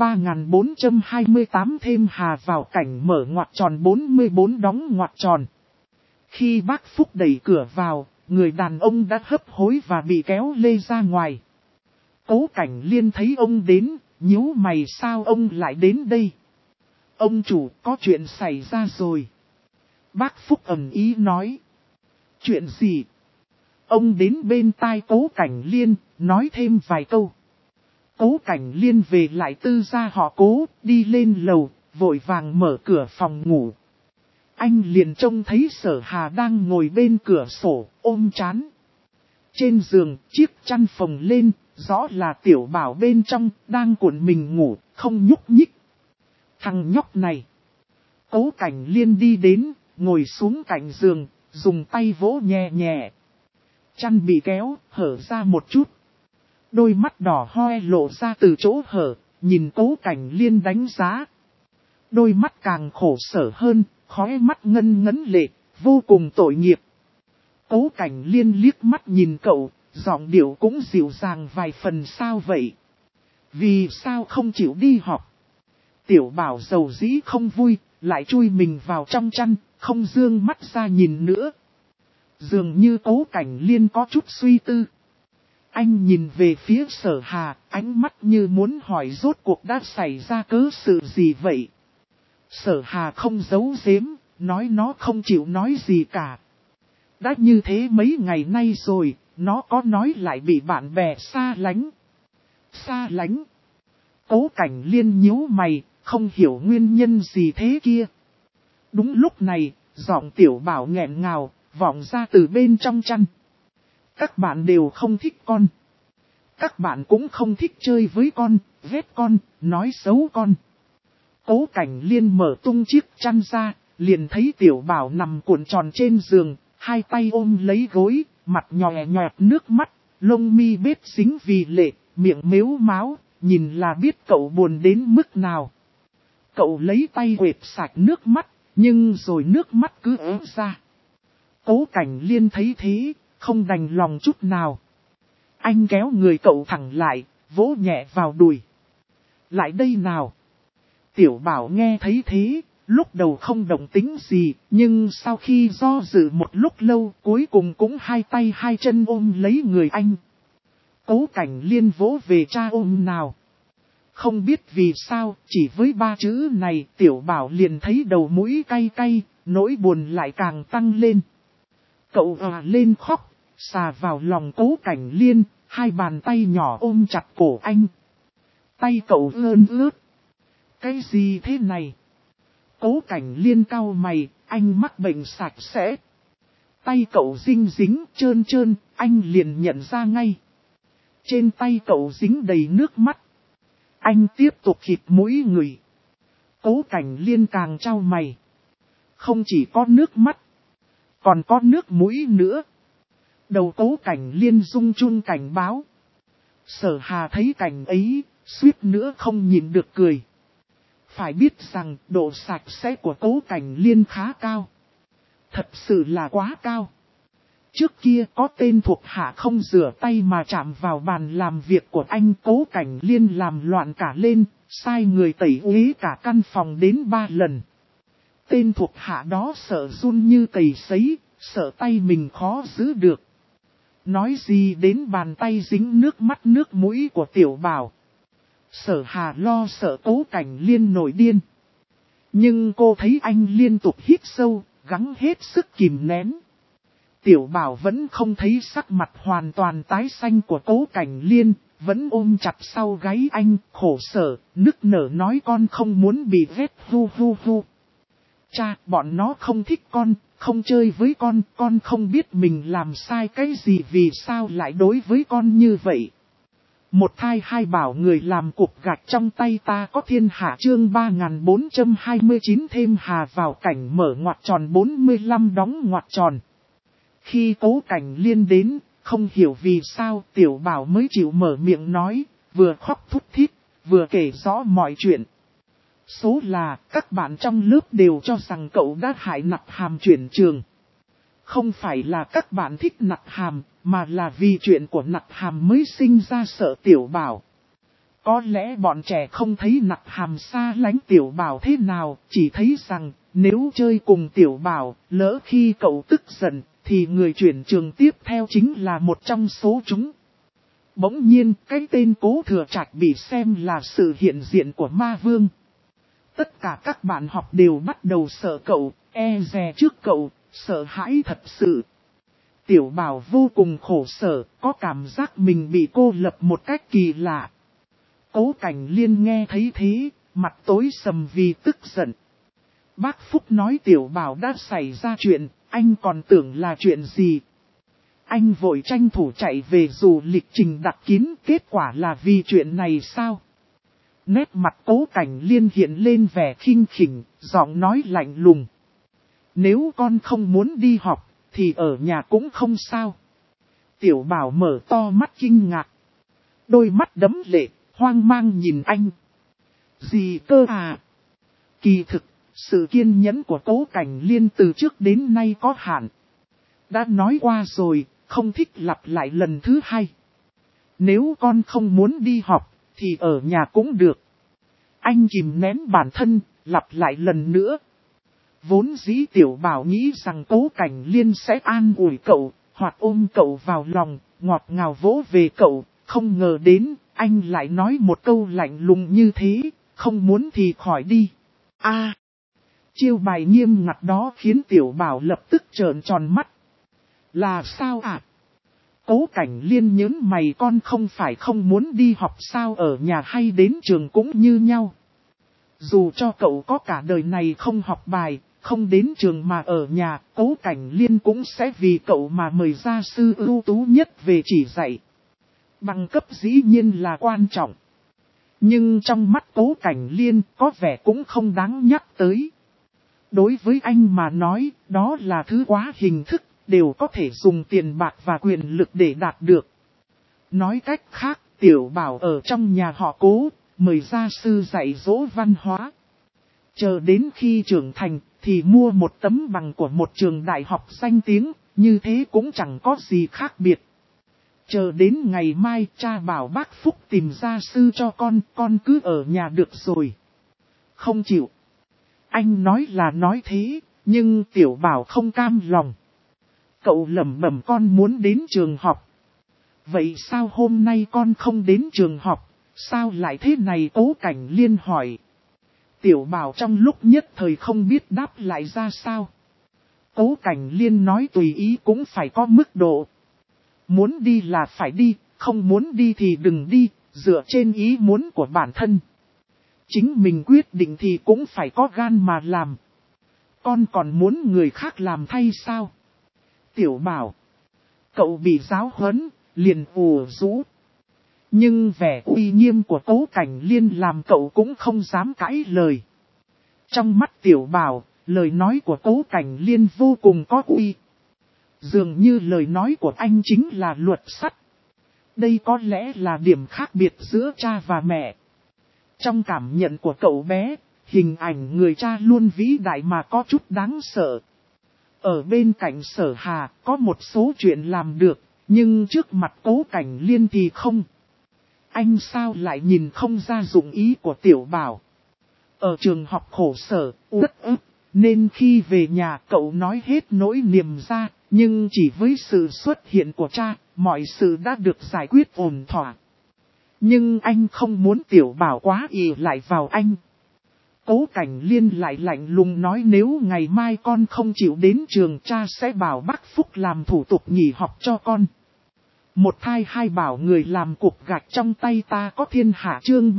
3428 thêm hà vào cảnh mở ngoặc tròn 44 đóng ngoặc tròn. Khi bác Phúc đẩy cửa vào, người đàn ông đã hấp hối và bị kéo lê ra ngoài. Cố Cảnh Liên thấy ông đến, nhíu mày sao ông lại đến đây? Ông chủ có chuyện xảy ra rồi. Bác Phúc ầm ý nói. Chuyện gì? Ông đến bên tai Cố Cảnh Liên, nói thêm vài câu. Cố Cảnh Liên về lại tư gia họ Cố, đi lên lầu, vội vàng mở cửa phòng ngủ. Anh liền trông thấy Sở Hà đang ngồi bên cửa sổ, ôm trán. Trên giường, chiếc chăn phồng lên, rõ là Tiểu Bảo bên trong, đang cuộn mình ngủ, không nhúc nhích. Thằng nhóc này. Cố Cảnh Liên đi đến, ngồi xuống cạnh giường, dùng tay vỗ nhẹ nhẹ. Chăn bị kéo, hở ra một chút. Đôi mắt đỏ hoe lộ ra từ chỗ hở, nhìn Cố Cảnh Liên đánh giá. Đôi mắt càng khổ sở hơn, khóe mắt ngân ngấn lệ, vô cùng tội nghiệp. Cố Cảnh Liên liếc mắt nhìn cậu, giọng điệu cũng dịu dàng vài phần sao vậy? Vì sao không chịu đi học? Tiểu Bảo dầu dĩ không vui, lại chui mình vào trong chăn, không dương mắt ra nhìn nữa. Dường như Cố Cảnh Liên có chút suy tư. Anh nhìn về phía Sở Hà, ánh mắt như muốn hỏi rốt cuộc đã xảy ra cớ sự gì vậy? Sở Hà không giấu giếm, nói nó không chịu nói gì cả. Đã như thế mấy ngày nay rồi, nó có nói lại bị bạn bè xa lánh. Xa lánh? Cố Cảnh Liên nhíu mày, không hiểu nguyên nhân gì thế kia. Đúng lúc này, giọng Tiểu Bảo nghẹn ngào, vọng ra từ bên trong chăn. Các bạn đều không thích con. Các bạn cũng không thích chơi với con, ghét con, nói xấu con. Cố Cảnh Liên mở tung chiếc chăn ra, liền thấy Tiểu Bảo nằm cuộn tròn trên giường, hai tay ôm lấy gối, mặt nhòe nhòe nước mắt, lông mi bết dính vì lệ, miệng mếu máo, nhìn là biết cậu buồn đến mức nào. Cậu lấy tay quệt sạch nước mắt, nhưng rồi nước mắt cứ ứa ra. Cố Cảnh Liên thấy thế, không đành lòng chút nào. Anh kéo người cậu thẳng lại, vỗ nhẹ vào đùi. Lại đây nào. Tiểu Bảo nghe thấy thế, Lúc đầu không động tính gì, nhưng sau khi do dự một lúc lâu, cuối cùng cũng hai tay hai chân ôm lấy người anh. Cố Cảnh Liên vỗ về cha ôm nào. Không biết vì sao, chỉ với ba chữ này Tiểu Bảo liền thấy đầu mũi cay cay, nỗi buồn lại càng tăng lên. Cậu lên khóc, xà vào lòng Cố Cảnh Liên, hai bàn tay nhỏ ôm chặt cổ anh. Tay cậu ươn ướt. Cái gì thế này? Cố Cảnh Liên cau mày, anh mắc bệnh sạch sẽ. Tay cậu dính dính, trơn trơn, anh liền nhận ra ngay. Trên tay cậu dính đầy nước mắt. Anh tiếp tục khịt mũi người. Cố Cảnh Liên càng trao mày. Không chỉ có nước mắt, còn có nước mũi nữa. Đầu Cố Cảnh Liên rung run cảnh báo. Sở Hà thấy cảnh ấy, suýt nữa không nhìn được cười. Phải biết rằng độ sạch sẽ của Cố Cảnh Liên khá cao. Thật sự là quá cao. Trước kia có tên thuộc hạ không rửa tay mà chạm vào bàn làm việc của anh, Cố Cảnh Liên làm loạn cả lên, sai người tẩy uế cả căn phòng đến 3 lần. Tên thuộc hạ đó sợ run như cầy sấy, sợ tay mình khó giữ được. Nói gì đến bàn tay dính nước mắt nước mũi của Tiểu Bảo. Sở Hà lo sợ Cố Cảnh Liên nổi điên. Nhưng cô thấy anh liên tục hít sâu, gắng hết sức kìm nén. Tiểu Bảo vẫn không thấy sắc mặt hoàn toàn tái xanh của Cố Cảnh Liên, vẫn ôm chặt sau gáy anh, khổ sở, nức nở nói con không muốn bị vết hu hu hu. Cha, bọn nó không thích con, không chơi với con không biết mình làm sai cái gì vì sao lại đối với con như vậy. Một thai hai bảo người làm cục gạch trong tay ta có thiên hạ chương 3429 thêm hà vào cảnh mở ngoặc tròn 45 đóng ngoặc tròn. Khi Cố Cảnh Liên đến, không hiểu vì sao Tiểu Bảo mới chịu mở miệng nói, vừa khóc thút thít, vừa kể rõ mọi chuyện. Số là các bạn trong lớp đều cho rằng cậu đã hại Nặc Hàm chuyển trường. Không phải là các bạn thích Nặc Hàm, mà là vì chuyện của Nặc Hàm mới sinh ra sợ Tiểu Bảo. Có lẽ bọn trẻ không thấy Nặc Hàm xa lánh Tiểu Bảo thế nào, chỉ thấy rằng nếu chơi cùng Tiểu Bảo, lỡ khi cậu tức giận, thì người chuyển trường tiếp theo chính là một trong số chúng. Bỗng nhiên, cái tên Cố Thừa Trạch bị xem là sự hiện diện của ma vương. Tất cả các bạn học đều bắt đầu sợ cậu, e dè trước cậu, sợ hãi thật sự. Tiểu Bảo vô cùng khổ sở, có cảm giác mình bị cô lập một cách kỳ lạ. Cố Cảnh Liên nghe thấy thế, mặt tối sầm vì tức giận. Bác Phúc nói Tiểu Bảo đã xảy ra chuyện, anh còn tưởng là chuyện gì. Anh vội tranh thủ chạy về dù lịch trình đặt kín, kết quả là vì chuyện này sao? Nét mặt Cố Cảnh Liên hiện lên vẻ khinh khỉnh, giọng nói lạnh lùng. Nếu con không muốn đi học, thì ở nhà cũng không sao. Tiểu Bảo mở to mắt kinh ngạc. Đôi mắt đẫm lệ, hoang mang nhìn anh. Gì cơ à? Kỳ thực, sự kiên nhẫn của Cố Cảnh Liên từ trước đến nay có hạn. Đã nói qua rồi, không thích lặp lại lần thứ hai. Nếu con không muốn đi học, thì ở nhà cũng được. Anh kìm nén bản thân, lặp lại lần nữa. Vốn dĩ Tiểu Bảo nghĩ rằng Cố Cảnh Liên sẽ an ủi cậu, hoặc ôm cậu vào lòng, ngọt ngào vỗ về cậu, không ngờ đến, anh lại nói một câu lạnh lùng như thế, không muốn thì khỏi đi. Chiêu bài nghiêm ngặt đó khiến Tiểu Bảo lập tức trợn tròn mắt. Là sao ạ? Cố Cảnh Liên nhớn mày, con không phải không muốn đi học sao, ở nhà hay đến trường cũng như nhau. Dù cho cậu có cả đời này không học bài, không đến trường mà ở nhà, Cố Cảnh Liên cũng sẽ vì cậu mà mời gia sư ưu tú nhất về chỉ dạy. Bằng cấp dĩ nhiên là quan trọng. Nhưng trong mắt Cố Cảnh Liên có vẻ cũng không đáng nhắc tới. Đối với anh mà nói, đó là thứ quá hình thức, đều có thể dùng tiền bạc và quyền lực để đạt được. Nói cách khác, Tiểu Bảo ở trong nhà họ Cố, mời gia sư dạy dỗ văn hóa. Chờ đến khi trưởng thành, thì mua một tấm bằng của một trường đại học danh tiếng, như thế cũng chẳng có gì khác biệt. Chờ đến ngày mai, cha bảo bác Phúc tìm gia sư cho con cứ ở nhà được rồi. Không chịu. Anh nói là nói thế, nhưng Tiểu Bảo không cam lòng. Cậu lẩm bẩm con muốn đến trường học. Vậy sao hôm nay con không đến trường học, sao lại thế này? Cố Cảnh Liên hỏi. Tiểu Bảo trong lúc nhất thời không biết đáp lại ra sao. Cố Cảnh Liên nói tùy ý cũng phải có mức độ. Muốn đi là phải đi, không muốn đi thì đừng đi, dựa trên ý muốn của bản thân. Chính mình quyết định thì cũng phải có gan mà làm. Con còn muốn người khác làm thay sao? Tiểu Bảo. Cậu bị giáo huấn, liền ù rũ. Nhưng vẻ uy nghiêm của Cố Cảnh Liên làm cậu cũng không dám cãi lời. Trong mắt Tiểu Bảo, lời nói của Cố Cảnh Liên vô cùng có uy. Dường như lời nói của anh chính là luật sắt. Đây có lẽ là điểm khác biệt giữa cha và mẹ. Trong cảm nhận của cậu bé, hình ảnh người cha luôn vĩ đại mà có chút đáng sợ. Ở bên cạnh Sở Hà có một số chuyện làm được, nhưng trước mặt Cố Cảnh Liên thì không. Anh sao lại nhìn không ra dụng ý của Tiểu Bảo. Ở trường học khổ sở, uất ức, nên khi về nhà cậu nói hết nỗi niềm ra, nhưng chỉ với sự xuất hiện của cha, mọi sự đã được giải quyết ổn thỏa. Nhưng anh không muốn Tiểu Bảo quá ỷ lại vào anh. Cố Cảnh Liên lại lạnh lùng nói nếu ngày mai con không chịu đến trường cha sẽ bảo bác Phúc làm thủ tục nghỉ học cho con. Một thai hai bảo người làm cục gạch trong tay ta có thiên hạ chương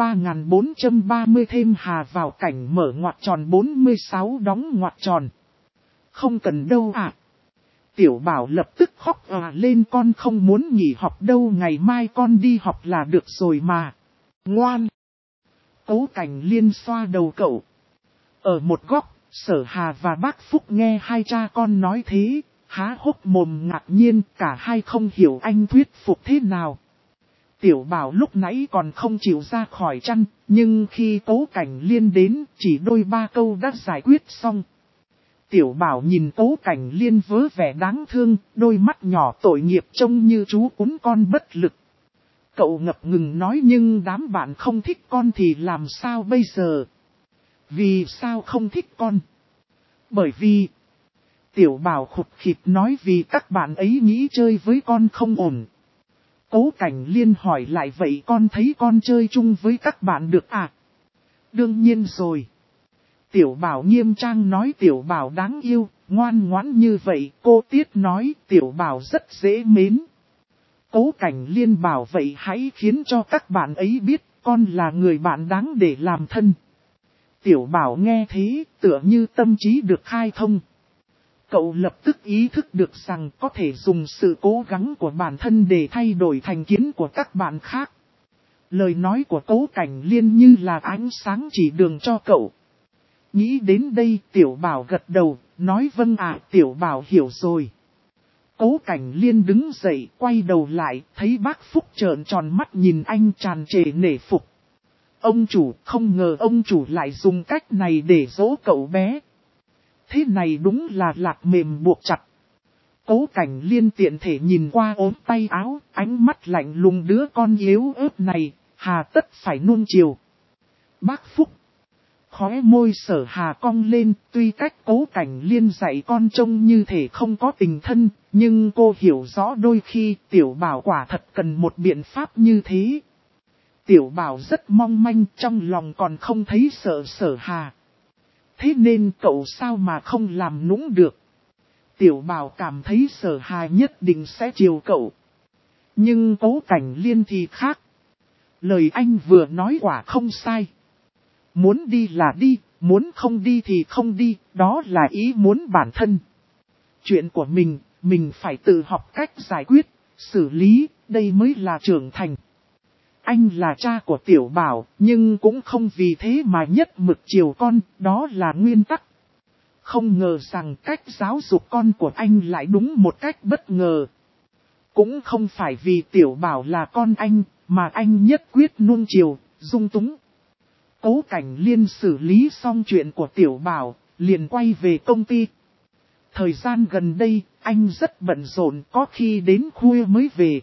3430 thêm hà vào cảnh mở ngoặc tròn 46 đóng ngoặc tròn. Không cần đâu ạ. Tiểu Bảo lập tức khóc lên con không muốn nghỉ học đâu ngày mai con đi học là được rồi mà. Ngoan. Cố Cảnh Liên xoa đầu cậu. Ở một góc, Sở Hà và bác Phúc nghe hai cha con nói thế, há hốc mồm ngạc nhiên cả hai không hiểu anh thuyết phục thế nào. Tiểu Bảo lúc nãy còn không chịu ra khỏi chăn, nhưng khi Cố Cảnh Liên đến chỉ đôi ba câu đã giải quyết xong. Tiểu Bảo nhìn Cố Cảnh Liên vớ vẻ đáng thương, đôi mắt nhỏ tội nghiệp trông như chú cún con bất lực. Cậu ngập ngừng nói nhưng đám bạn không thích con thì làm sao bây giờ? Vì sao không thích con? Bởi vì... Tiểu Bảo khụt khịt nói vì các bạn ấy nghĩ chơi với con không ổn. Cố Cảnh Liên hỏi lại vậy con thấy con chơi chung với các bạn được à? Đương nhiên rồi. Tiểu Bảo nghiêm trang nói Tiểu Bảo đáng yêu, ngoan ngoãn như vậy. Cô Tiết nói Tiểu Bảo rất dễ mến. Cố Cảnh Liên bảo vậy hãy khiến cho các bạn ấy biết con là người bạn đáng để làm thân. Tiểu Bảo nghe thế tựa như tâm trí được khai thông. Cậu lập tức ý thức được rằng có thể dùng sự cố gắng của bản thân để thay đổi thành kiến của các bạn khác. Lời nói của Cố Cảnh Liên như là ánh sáng chỉ đường cho cậu. Nghĩ đến đây Tiểu Bảo gật đầu, nói vâng ạ Tiểu Bảo hiểu rồi. Cố Cảnh Liên đứng dậy quay đầu lại, thấy bác Phúc trợn tròn mắt nhìn anh tràn trề nể phục. Ông chủ, không ngờ ông chủ lại dùng cách này để dỗ cậu bé. Thế này đúng là lạc mềm buộc chặt. Cố Cảnh Liên tiện thể nhìn qua ốm tay áo, ánh mắt lạnh lùng đứa con yếu ớt này, hà tất phải nuông chiều. Bác Phúc. Khóe môi Sở Hà cong lên, tuy cách Cố Cảnh Liên dạy con trông như thể không có tình thân, nhưng cô hiểu rõ đôi khi Tiểu Bảo quả thật cần một biện pháp như thế. Tiểu Bảo rất mong manh trong lòng còn không thấy sợ Sở Hà. Thế nên cậu sao mà không làm nũng được. Tiểu Bảo cảm thấy Sở Hà nhất định sẽ chiều cậu. Nhưng Cố Cảnh Liên thì khác. Lời anh vừa nói quả không sai. Muốn đi là đi, muốn không đi thì không đi, đó là ý muốn bản thân. Chuyện của mình phải tự học cách giải quyết, xử lý, đây mới là trưởng thành. Anh là cha của Tiểu Bảo, nhưng cũng không vì thế mà nhất mực chiều con, đó là nguyên tắc. Không ngờ rằng cách giáo dục con của anh lại đúng một cách bất ngờ. Cũng không phải vì Tiểu Bảo là con anh, mà anh nhất quyết nuông chiều, dung túng. Cố Cảnh Liên xử lý xong chuyện của Tiểu Bảo, liền quay về công ty. Thời gian gần đây, anh rất bận rộn, có khi đến khuya mới về.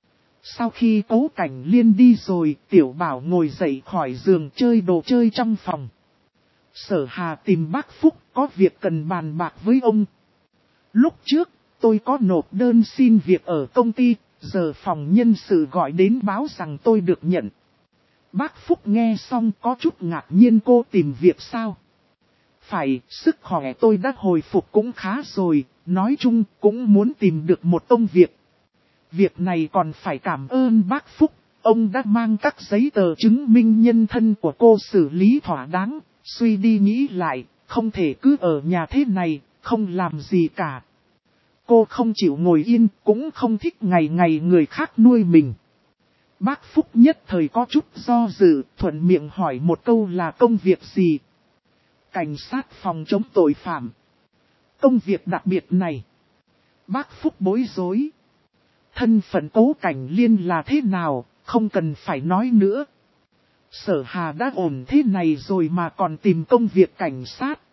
Sau khi Cố Cảnh Liên đi rồi, Tiểu Bảo ngồi dậy khỏi giường chơi đồ chơi trong phòng. Sở Hà tìm bác Phúc có việc cần bàn bạc với ông. Lúc trước, tôi có nộp đơn xin việc ở công ty, giờ phòng nhân sự gọi đến báo rằng tôi được nhận. Bác Phúc nghe xong có chút ngạc nhiên, cô tìm việc sao? Phải, sức khỏe tôi đã hồi phục cũng khá rồi, nói chung cũng muốn tìm được một công việc. Việc này còn phải cảm ơn bác Phúc, ông đã mang các giấy tờ chứng minh nhân thân của cô xử lý thỏa đáng, suy đi nghĩ lại, không thể cứ ở nhà thế này, không làm gì cả. Cô không chịu ngồi yên, cũng không thích ngày ngày người khác nuôi mình. Bác Phúc nhất thời có chút do dự, thuận miệng hỏi một câu là công việc gì? Cảnh sát phòng chống tội phạm. Công việc đặc biệt này. Bác Phúc bối rối. Thân phận Cố Cảnh Liên là thế nào, không cần phải nói nữa. Sở Hà đã ổn thế này rồi mà còn tìm công việc cảnh sát.